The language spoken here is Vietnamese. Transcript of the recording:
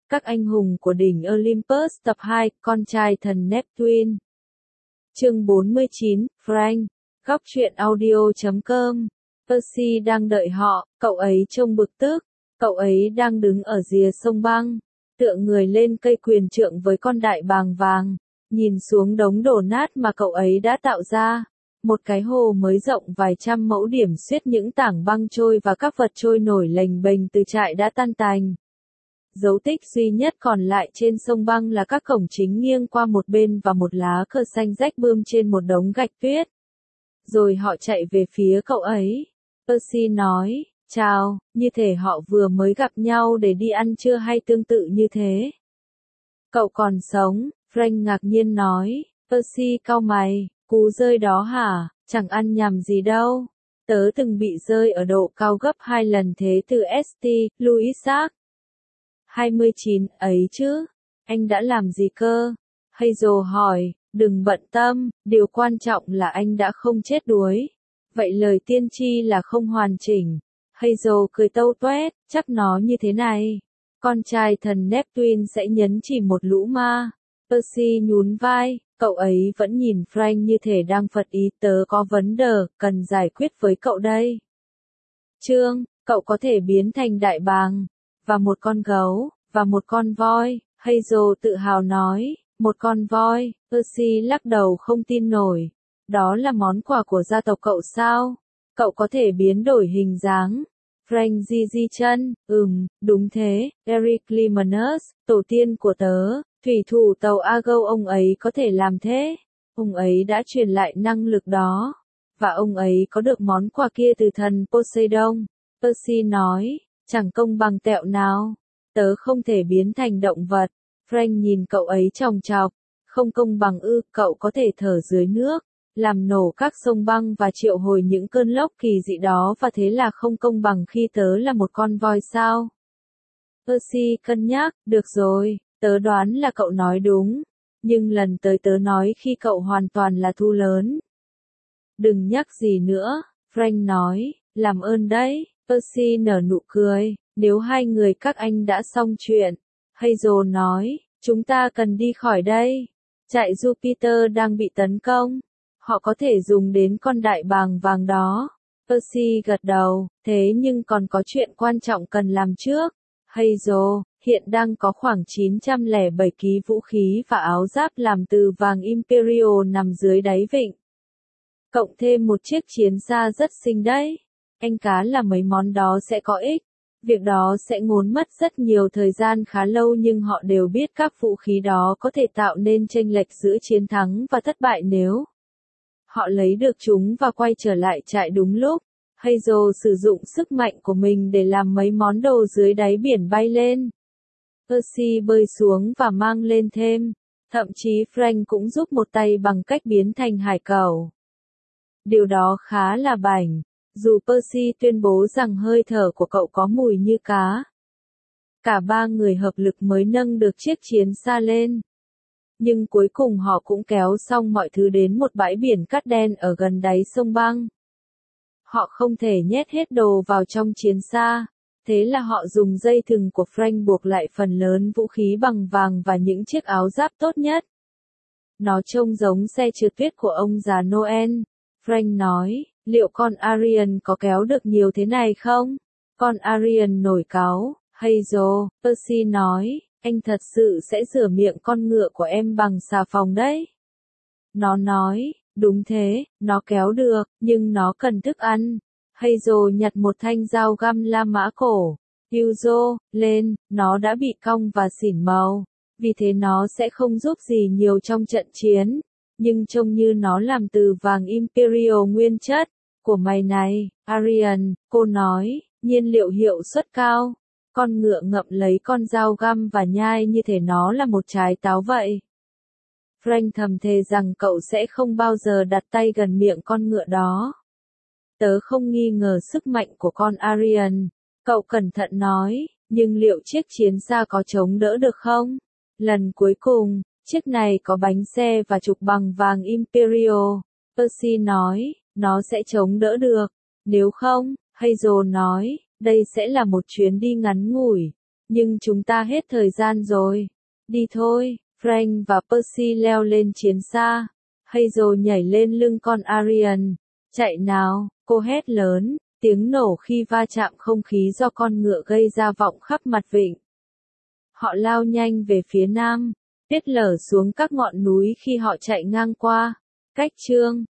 Các anh hùng của đỉnh Olympus tập 2, con trai thần Neptune. Chương 49, Frank, góc truyện audio.com. Percy đang đợi họ, cậu ấy trông bực tức, cậu ấy đang đứng ở rìa sông băng, tựa người lên cây quyền trượng với con đại bàng vàng, nhìn xuống đống đổ nát mà cậu ấy đã tạo ra. Một cái hồ mới rộng vài trăm mẫu điểm xuyết những tảng băng trôi và các vật trôi nổi lềnh bềnh từ trại đã tan tành. Dấu tích duy nhất còn lại trên sông băng là các cổng chính nghiêng qua một bên và một lá cờ xanh rách bươm trên một đống gạch tuyết. Rồi họ chạy về phía cậu ấy. Percy nói, chào, như thể họ vừa mới gặp nhau để đi ăn trưa hay tương tự như thế. Cậu còn sống, Frank ngạc nhiên nói. Percy cau mày, cú rơi đó hả, chẳng ăn nhầm gì đâu. Tớ từng bị rơi ở độ cao gấp 2 lần thế từ St. Louis. 29, ấy chứ, anh đã làm gì cơ? Hazel hỏi, đừng bận tâm, điều quan trọng là anh đã không chết đuối. Vậy lời tiên tri là không hoàn chỉnh. Hazel cười tâu toét, chắc nó như thế này. Con trai thần Neptune sẽ nhấn chìm một lũ ma. Percy nhún vai, cậu ấy vẫn nhìn Frank như thể đang phật ý, tớ có vấn đề, cần giải quyết với cậu đây. Trương, cậu có thể biến thành đại bàng, và một con gấu, và một con voi, Hazel tự hào nói, một con voi. Percy lắc đầu không tin nổi. Đó là món quà của gia tộc cậu sao? Cậu có thể biến đổi hình dáng. Frank di chân, đúng thế, Eric Limanus, tổ tiên của tớ, thủy thủ tàu Argo, ông ấy có thể làm thế. Ông ấy đã truyền lại năng lực đó. Và ông ấy có được món quà kia từ thần Poseidon. Percy nói, chẳng công bằng tẹo nào. Tớ không thể biến thành động vật. Frank nhìn cậu ấy chòng chọc. Không công bằng ư, cậu có thể thở dưới nước, làm nổ các sông băng và triệu hồi những cơn lốc kỳ dị đó, và thế là không công bằng khi tớ là một con voi sao? Percy cân nhắc, được rồi, tớ đoán là cậu nói đúng, nhưng lần tới tớ nói khi cậu hoàn toàn là thu lớn. Đừng nhắc gì nữa, Frank nói, làm ơn đấy. Percy nở nụ cười, nếu hai người các anh đã xong chuyện. Hazel nói, chúng ta cần đi khỏi đây. Trại Jupiter đang bị tấn công. Họ có thể dùng đến con đại bàng vàng đó. Percy gật đầu, thế nhưng còn có chuyện quan trọng cần làm trước. Hazel, hiện đang có khoảng 907 ký vũ khí và áo giáp làm từ vàng Imperial nằm dưới đáy vịnh. Cộng thêm một chiếc chiến xa rất xinh đấy. Anh cá là mấy món đó sẽ có ích. Việc đó sẽ ngốn mất rất nhiều thời gian khá lâu, nhưng họ đều biết các vũ khí đó có thể tạo nên chênh lệch giữa chiến thắng và thất bại nếu họ lấy được chúng và quay trở lại trại đúng lúc. Hazel sử dụng sức mạnh của mình để làm mấy món đồ dưới đáy biển bay lên. Percy bơi xuống và mang lên thêm. Thậm chí Frank cũng giúp một tay bằng cách biến thành hải cẩu. Điều đó khá là bảnh. Dù Percy tuyên bố rằng hơi thở của cậu có mùi như cá. Cả ba người hợp lực mới nâng được chiếc chiến xa lên. Nhưng cuối cùng họ cũng kéo xong mọi thứ đến một bãi biển cát đen ở gần đáy sông băng. Họ không thể nhét hết đồ vào trong chiến xa. Thế là họ dùng dây thừng của Frank buộc lại phần lớn vũ khí bằng vàng và những chiếc áo giáp tốt nhất. Nó trông giống xe trượt tuyết của ông già Noel. Frank nói, liệu con Arian có kéo được nhiều thế này không? Con Arian nổi cáu. Hazel, Percy nói, anh thật sự sẽ rửa miệng con ngựa của em bằng xà phòng đấy. Nó nói, đúng thế, nó kéo được, nhưng nó cần thức ăn. Hazel nhặt một thanh dao găm La Mã cổ. Yuzo, lên, nó đã bị cong và xỉn màu. Vì thế nó sẽ không giúp gì nhiều trong trận chiến. Nhưng trông như nó làm từ vàng Imperial nguyên chất. Của mày này, Arian, cô nói, nhiên liệu hiệu suất cao. Con ngựa ngậm lấy con dao găm và nhai như thể nó là một trái táo vậy. Frank thầm thề rằng cậu sẽ không bao giờ đặt tay gần miệng con ngựa đó. Tớ không nghi ngờ sức mạnh của con Arian, cậu cẩn thận nói, nhưng liệu chiếc chiến xa có chống đỡ được không? Lần cuối cùng, chiếc này có bánh xe và trục bằng vàng Imperial. Percy nói, nó sẽ chống đỡ được. Nếu không, Hazel nói, đây sẽ là một chuyến đi ngắn ngủi. Nhưng chúng ta hết thời gian rồi. Đi thôi, Frank và Percy leo lên chiến xa. Hazel nhảy lên lưng con Arian. Chạy nào, cô hét lớn, tiếng nổ khi va chạm không khí do con ngựa gây ra vọng khắp mặt vịnh. Họ lao nhanh về phía nam, tuyết lở xuống các ngọn núi khi họ chạy ngang qua. Cách chương